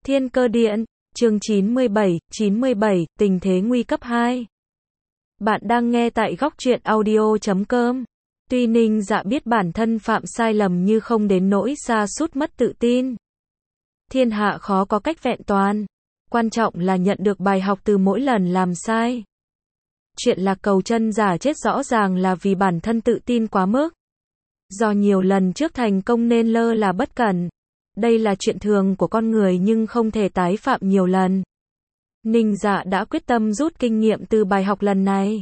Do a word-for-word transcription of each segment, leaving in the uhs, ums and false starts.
Thiên Cơ Điện, chương chín mươi bảy, chín mươi bảy, tình thế nguy cấp hai. Bạn đang nghe tại góc truyện audio chấm com. Tuy Ninh Dạ biết bản thân phạm sai lầm như không đến nỗi sa sút mất tự tin. Thiên hạ khó có cách vẹn toàn. Quan trọng là nhận được bài học từ mỗi lần làm sai. Chuyện Lạc Cầu Chân giả chết rõ ràng là vì bản thân tự tin quá mức. Do nhiều lần trước thành công nên lơ là bất cẩn. Đây là chuyện thường của con người nhưng không thể tái phạm nhiều lần. Ninh Dạ đã quyết tâm rút kinh nghiệm từ bài học lần này.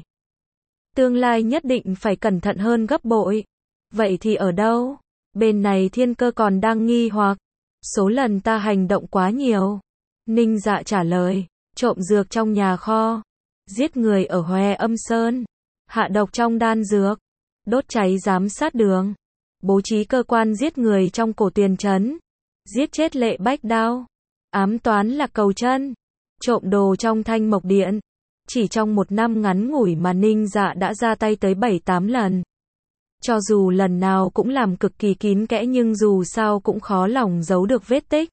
Tương lai nhất định phải cẩn thận hơn gấp bội. Vậy thì ở đâu? Bên này Thiên Cơ còn đang nghi hoặc. Số lần ta hành động quá nhiều. Ninh Dạ trả lời. Trộm dược trong nhà kho. Giết người ở Hòe Âm Sơn. Hạ độc trong đan dược. Đốt cháy giám sát đường. Bố trí cơ quan giết người trong Cổ Tuyền Trấn. Giết chết Lệ Bách Đao. Ám toán Lạc Cầu Chân. Trộm đồ trong Thanh Mộc Điện. Chỉ trong một năm ngắn ngủi mà Ninh Dạ đã ra tay tới bảy tám lần. Cho dù lần nào cũng làm cực kỳ kín kẽ nhưng dù sao cũng khó lòng giấu được vết tích.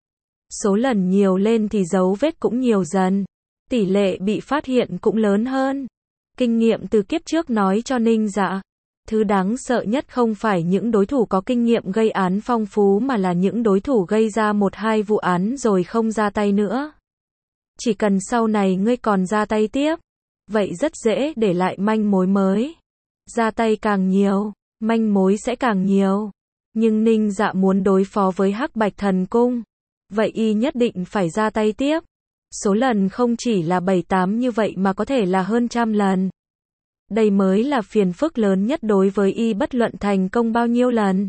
Số lần nhiều lên thì dấu vết cũng nhiều dần. Tỷ lệ bị phát hiện cũng lớn hơn. Kinh nghiệm từ kiếp trước nói cho Ninh Dạ. Thứ đáng sợ nhất không phải những đối thủ có kinh nghiệm gây án phong phú mà là những đối thủ gây ra một hai vụ án rồi không ra tay nữa. Chỉ cần sau này ngươi còn ra tay tiếp, vậy rất dễ để lại manh mối mới. Ra tay càng nhiều, manh mối sẽ càng nhiều. Nhưng Ninh Dạ muốn đối phó với Hắc Bạch Thần Cung, vậy y nhất định phải ra tay tiếp. Số lần không chỉ là bảy tám như vậy mà có thể là hơn trăm lần. Đây mới là phiền phức lớn nhất đối với y bất luận thành công bao nhiêu lần.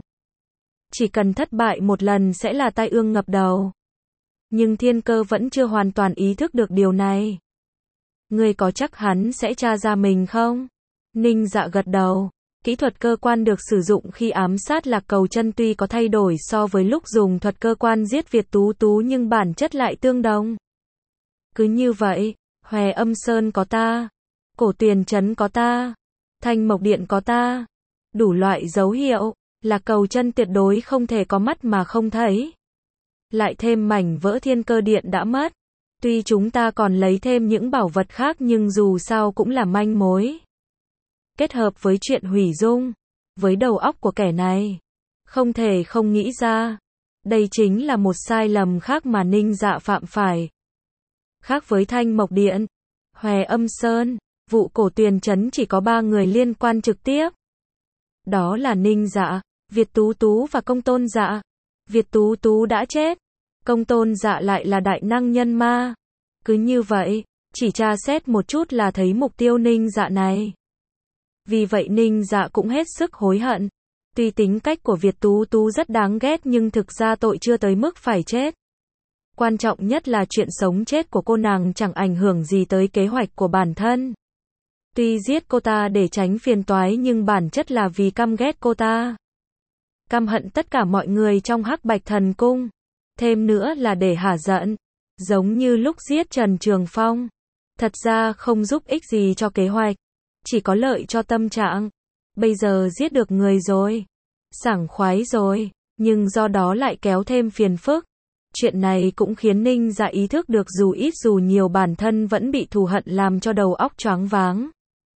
Chỉ cần thất bại một lần sẽ là tai ương ngập đầu. Nhưng Thiên Cơ vẫn chưa hoàn toàn ý thức được điều này. Ngươi có chắc hắn sẽ tra ra mình không? Ninh Dạ gật đầu. Kỹ thuật cơ quan được sử dụng khi ám sát Lạc Cầu Chân tuy có thay đổi so với lúc dùng thuật cơ quan giết Việt Tú Tú nhưng bản chất lại tương đồng. Cứ như vậy, Hòe Âm Sơn có ta. Cổ Tuyền Trấn có ta. Thanh Mộc Điện có ta. Đủ loại dấu hiệu. Lạc Cầu Chân tuyệt đối không thể có mắt mà không thấy. Lại thêm mảnh vỡ Thiên Cơ Điện đã mất. Tuy chúng ta còn lấy thêm những bảo vật khác nhưng dù sao cũng là manh mối. Kết hợp với chuyện hủy dung. Với đầu óc của kẻ này. Không thể không nghĩ ra. Đây chính là một sai lầm khác mà Ninh Dạ phạm phải. Khác với Thanh Mộc Điện. Hòe Âm Sơn. Vụ Cổ Tuyền Trấn chỉ có ba người liên quan trực tiếp. Đó là Ninh Dạ, Việt Tú Tú và Công Tôn Dạ. Việt Tú Tú đã chết. Công Tôn Dạ lại là đại năng nhân ma. Cứ như vậy, chỉ tra xét một chút là thấy mục tiêu Ninh Dạ này. Vì vậy Ninh Dạ cũng hết sức hối hận. Tuy tính cách của Việt Tú Tú rất đáng ghét nhưng thực ra tội chưa tới mức phải chết. Quan trọng nhất là chuyện sống chết của cô nàng chẳng ảnh hưởng gì tới kế hoạch của bản thân. Tuy giết cô ta để tránh phiền toái nhưng bản chất là vì căm ghét cô ta. Căm hận tất cả mọi người trong Hắc Bạch Thần Cung. Thêm nữa là để hả giận. Giống như lúc giết Trần Trường Phong. Thật ra không giúp ích gì cho kế hoạch. Chỉ có lợi cho tâm trạng. Bây giờ giết được người rồi. Sảng khoái rồi. Nhưng do đó lại kéo thêm phiền phức. Chuyện này cũng khiến Ninh Dạ ý thức được dù ít dù nhiều bản thân vẫn bị thù hận làm cho đầu óc choáng váng.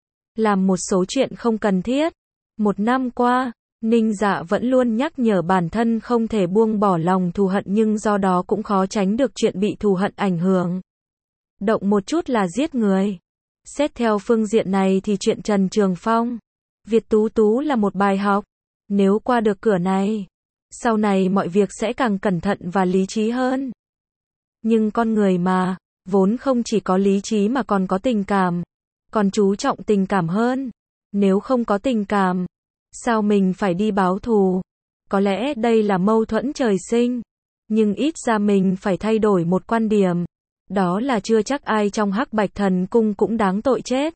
Làm một số chuyện không cần thiết. Một năm qua, Ninh Dạ vẫn luôn nhắc nhở bản thân không thể buông bỏ lòng thù hận nhưng do đó cũng khó tránh được chuyện bị thù hận ảnh hưởng. Động một chút là giết người. Xét theo phương diện này thì chuyện Trần Trường Phong, Việt Tú Tú là một bài học. Nếu qua được cửa này, sau này mọi việc sẽ càng cẩn thận và lý trí hơn. Nhưng con người mà, vốn không chỉ có lý trí mà còn có tình cảm. Còn chú trọng tình cảm hơn. Nếu không có tình cảm, sao mình phải đi báo thù? Có lẽ đây là mâu thuẫn trời sinh. Nhưng ít ra mình phải thay đổi một quan điểm. Đó là chưa chắc ai trong Hắc Bạch Thần Cung cũng đáng tội chết.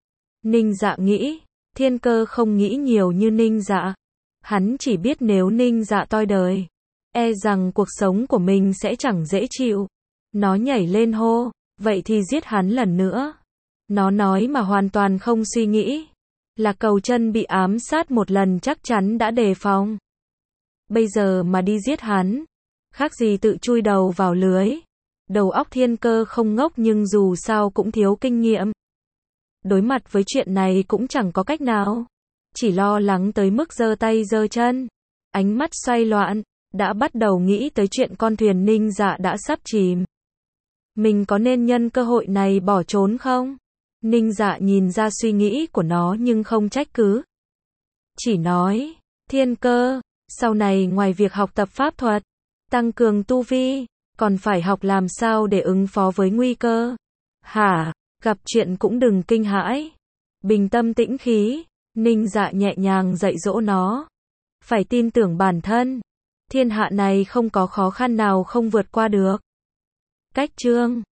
Ninh Dạ nghĩ. Thiên Cơ không nghĩ nhiều như Ninh Dạ. Hắn chỉ biết nếu Ninh Dạ toi đời, e rằng cuộc sống của mình sẽ chẳng dễ chịu. Nó nhảy lên hô. Vậy thì giết hắn lần nữa. Nó nói mà hoàn toàn không suy nghĩ. Lạc Cầu Chân bị ám sát một lần chắc chắn đã đề phòng. Bây giờ mà đi giết hắn, Khác gì tự chui đầu vào lưới. Đầu óc Thiên Cơ không ngốc nhưng dù sao cũng thiếu kinh nghiệm. Đối mặt với chuyện này cũng chẳng có cách nào. Chỉ lo lắng tới mức giơ tay giơ chân. Ánh mắt xoay loạn, đã bắt đầu nghĩ tới chuyện con thuyền Ninh Dạ đã sắp chìm. Mình có nên nhân cơ hội này bỏ trốn không? Ninh Dạ nhìn ra suy nghĩ của nó nhưng không trách cứ. Chỉ nói, Thiên Cơ, sau này ngoài việc học tập pháp thuật, tăng cường tu vi, còn phải học làm sao để ứng phó với nguy cơ. Hả, gặp chuyện cũng đừng kinh hãi. Bình tâm tĩnh khí, Ninh Dạ nhẹ nhàng dạy dỗ nó. Phải tin tưởng bản thân. Thiên hạ này không có khó khăn nào không vượt qua được. Cách chương